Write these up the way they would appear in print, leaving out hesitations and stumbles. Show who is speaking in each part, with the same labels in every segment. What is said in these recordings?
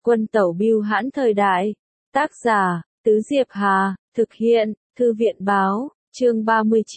Speaker 1: Quân tẩu bưu hãn thời đại. Tác giả, Tứ Diệp Hà, thực hiện, Thư viện báo, chương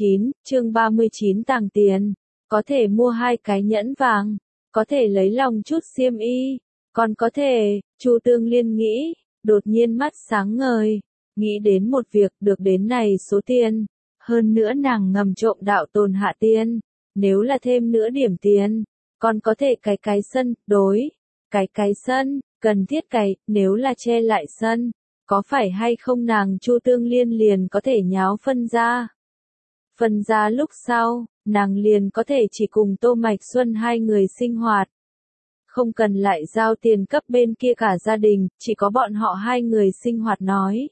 Speaker 1: 39 tàng tiền. Có thể mua 2 cái nhẫn vàng, có thể lấy lòng chút xiêm y, còn có thể, Chu Tương Liên nghĩ, đột nhiên mắt sáng ngời, nghĩ đến một việc được đến này số tiền. Hơn nữa nàng ngầm trộm đạo tồn hạ tiền, nếu là thêm nữa điểm tiền, còn có thể cái sân, đối, cái sân, cần thiết nếu là che lại sân, có phải hay không nàng Chu Tương Liên liền có thể nháo phân ra. Phân ra lúc sau, nàng liền có thể chỉ cùng Tô Mạch Xuân 2 người sinh hoạt. Không cần lại giao tiền cấp bên kia cả gia đình, chỉ có bọn họ 2 người sinh hoạt nói.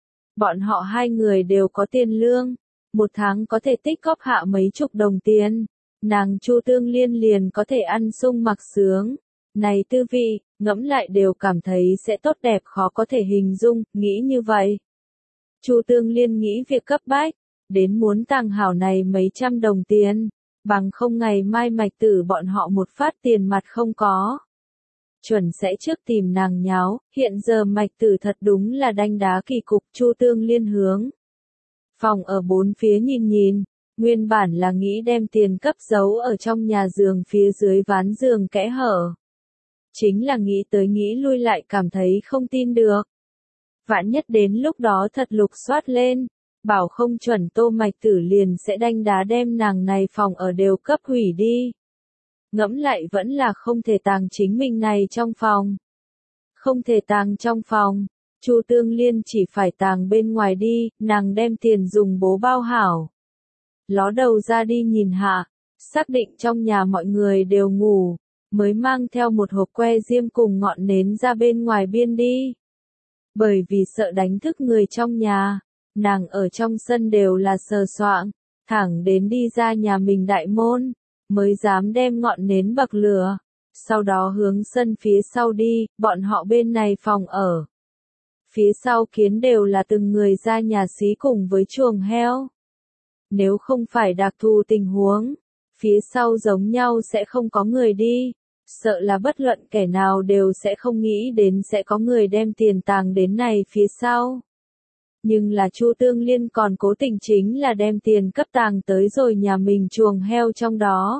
Speaker 1: Bọn họ 2 người đều có tiền lương, một tháng có thể tích góp hạ mấy chục đồng tiền, nàng Chu Tương Liên liền có thể ăn sung mặc sướng. Này tư vị, ngẫm lại đều cảm thấy sẽ tốt đẹp khó có thể hình dung, nghĩ như vậy. Chu Tương Liên nghĩ việc cấp bách, đến muốn tàng hảo này mấy trăm đồng tiền, bằng không ngày mai Mạch Tử bọn họ một phát tiền mặt không có. Chuẩn sẽ trước tìm nàng nháo, hiện giờ Mạch Tử thật đúng là đanh đá kỳ cục. Chu Tương Liên hướng phòng ở bốn phía nhìn, nguyên bản là nghĩ đem tiền cấp giấu ở trong nhà giường phía dưới ván giường kẽ hở. Chính là nghĩ tới nghĩ lui lại cảm thấy không tin được. Vạn nhất đến lúc đó thật lục soát lên, bảo không chuẩn Tô Mạch Tử liền sẽ đanh đá đem nàng này phòng ở đều cấp hủy đi. Ngẫm lại vẫn là không thể tàng chính mình này trong phòng. Không thể tàng trong phòng, Chu Tương Liên chỉ phải tàng bên ngoài đi, nàng đem tiền dùng bố bao hảo. Ló đầu ra đi nhìn hạ, xác định trong nhà mọi người đều ngủ, mới mang theo một hộp que diêm cùng ngọn nến ra bên ngoài biên đi. Bởi vì sợ đánh thức người trong nhà, nàng ở trong sân đều là sờ soạng, thẳng đến đi ra nhà mình đại môn, mới dám đem ngọn nến bậc lửa, sau đó hướng sân phía sau đi, bọn họ bên này phòng ở. Phía sau kiến đều là từng người ra nhà xí cùng với chuồng heo. Nếu không phải đặc thù tình huống, phía sau giống nhau sẽ không có người đi, sợ là bất luận kẻ nào đều sẽ không nghĩ đến sẽ có người đem tiền tàng đến này phía sau. Nhưng là Chu Tương Liên còn cố tình chính là đem tiền cấp tàng tới rồi nhà mình chuồng heo trong đó.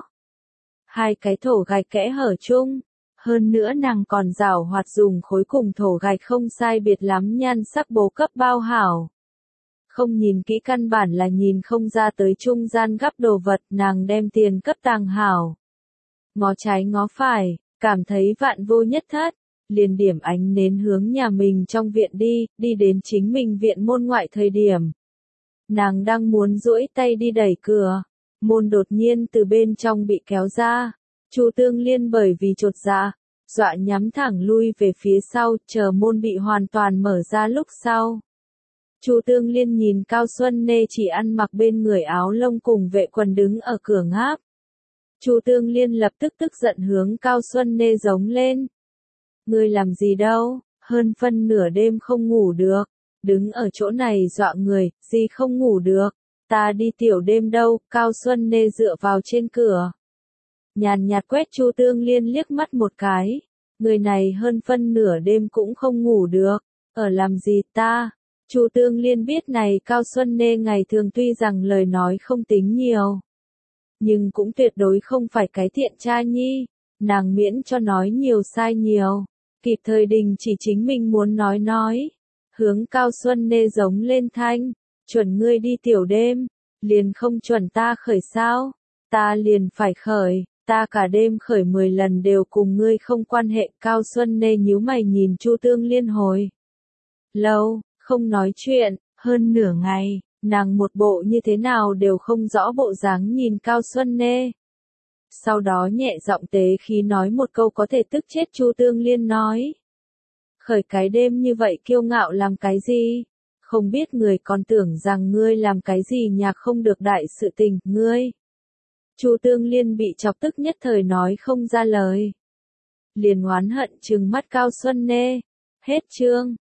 Speaker 1: 2 cái thổ gạch kẽ hở chung, hơn nữa nàng còn rảo hoạt dùng khối cùng thổ gạch không sai biệt lắm nhan sắc bố cấp bao hảo. Không nhìn kỹ căn bản là nhìn không ra tới trung gian gắp đồ vật, nàng đem tiền cấp tàng hảo. Ngó trái ngó phải, cảm thấy vạn vô nhất thất, liền điểm ánh nến hướng nhà mình trong viện đi đến chính mình viện môn ngoại thời điểm. Nàng đang muốn duỗi tay đi đẩy cửa, môn đột nhiên từ bên trong bị kéo ra. Chu Tương Liên bởi vì chột dạ, dọa nhắm thẳng lui về phía sau, chờ môn bị hoàn toàn mở ra lúc sau. Chu Tương Liên nhìn Cao Xuân Nê chỉ ăn mặc bên người áo lông cùng vệ quần đứng ở cửa ngáp. Chu Tương Liên lập tức tức giận hướng Cao Xuân Nê giống lên. Ngươi làm gì đâu, hơn phân nửa đêm không ngủ được, đứng ở chỗ này dọa người, gì không ngủ được, ta đi tiểu đêm đâu. Cao Xuân Nê dựa vào trên cửa, nhàn nhạt quét Chu Tương Liên liếc mắt một cái, người này hơn phân nửa đêm cũng không ngủ được, ở làm gì ta. Chu Tương Liên biết này Cao Xuân Nê ngày thường tuy rằng lời nói không tính nhiều, nhưng cũng tuyệt đối không phải cái thiện cha nhi, nàng miễn cho nói nhiều sai nhiều, kịp thời đình chỉ chính mình muốn nói, hướng Cao Xuân Nê giống lên thanh, chuẩn ngươi đi tiểu đêm, liền không chuẩn ta khởi sao, ta liền phải khởi, ta cả đêm khởi 10 lần đều cùng ngươi không quan hệ. Cao Xuân Nê nhíu mày nhìn Chu Tương Liên hồi lâu, không nói chuyện, hơn nửa ngày. Nàng một bộ như thế nào đều không rõ bộ dáng nhìn Cao Xuân Nê. Sau đó nhẹ giọng tế khí nói một câu có thể tức chết. Chu Tương Liên nói. Khởi cái đêm như vậy kiêu ngạo làm cái gì? Không biết người còn tưởng rằng ngươi làm cái gì nhạc không được đại sự tình, ngươi. Chu Tương Liên bị chọc tức nhất thời nói không ra lời. Liền oán hận trừng mắt Cao Xuân Nê. Hết chương.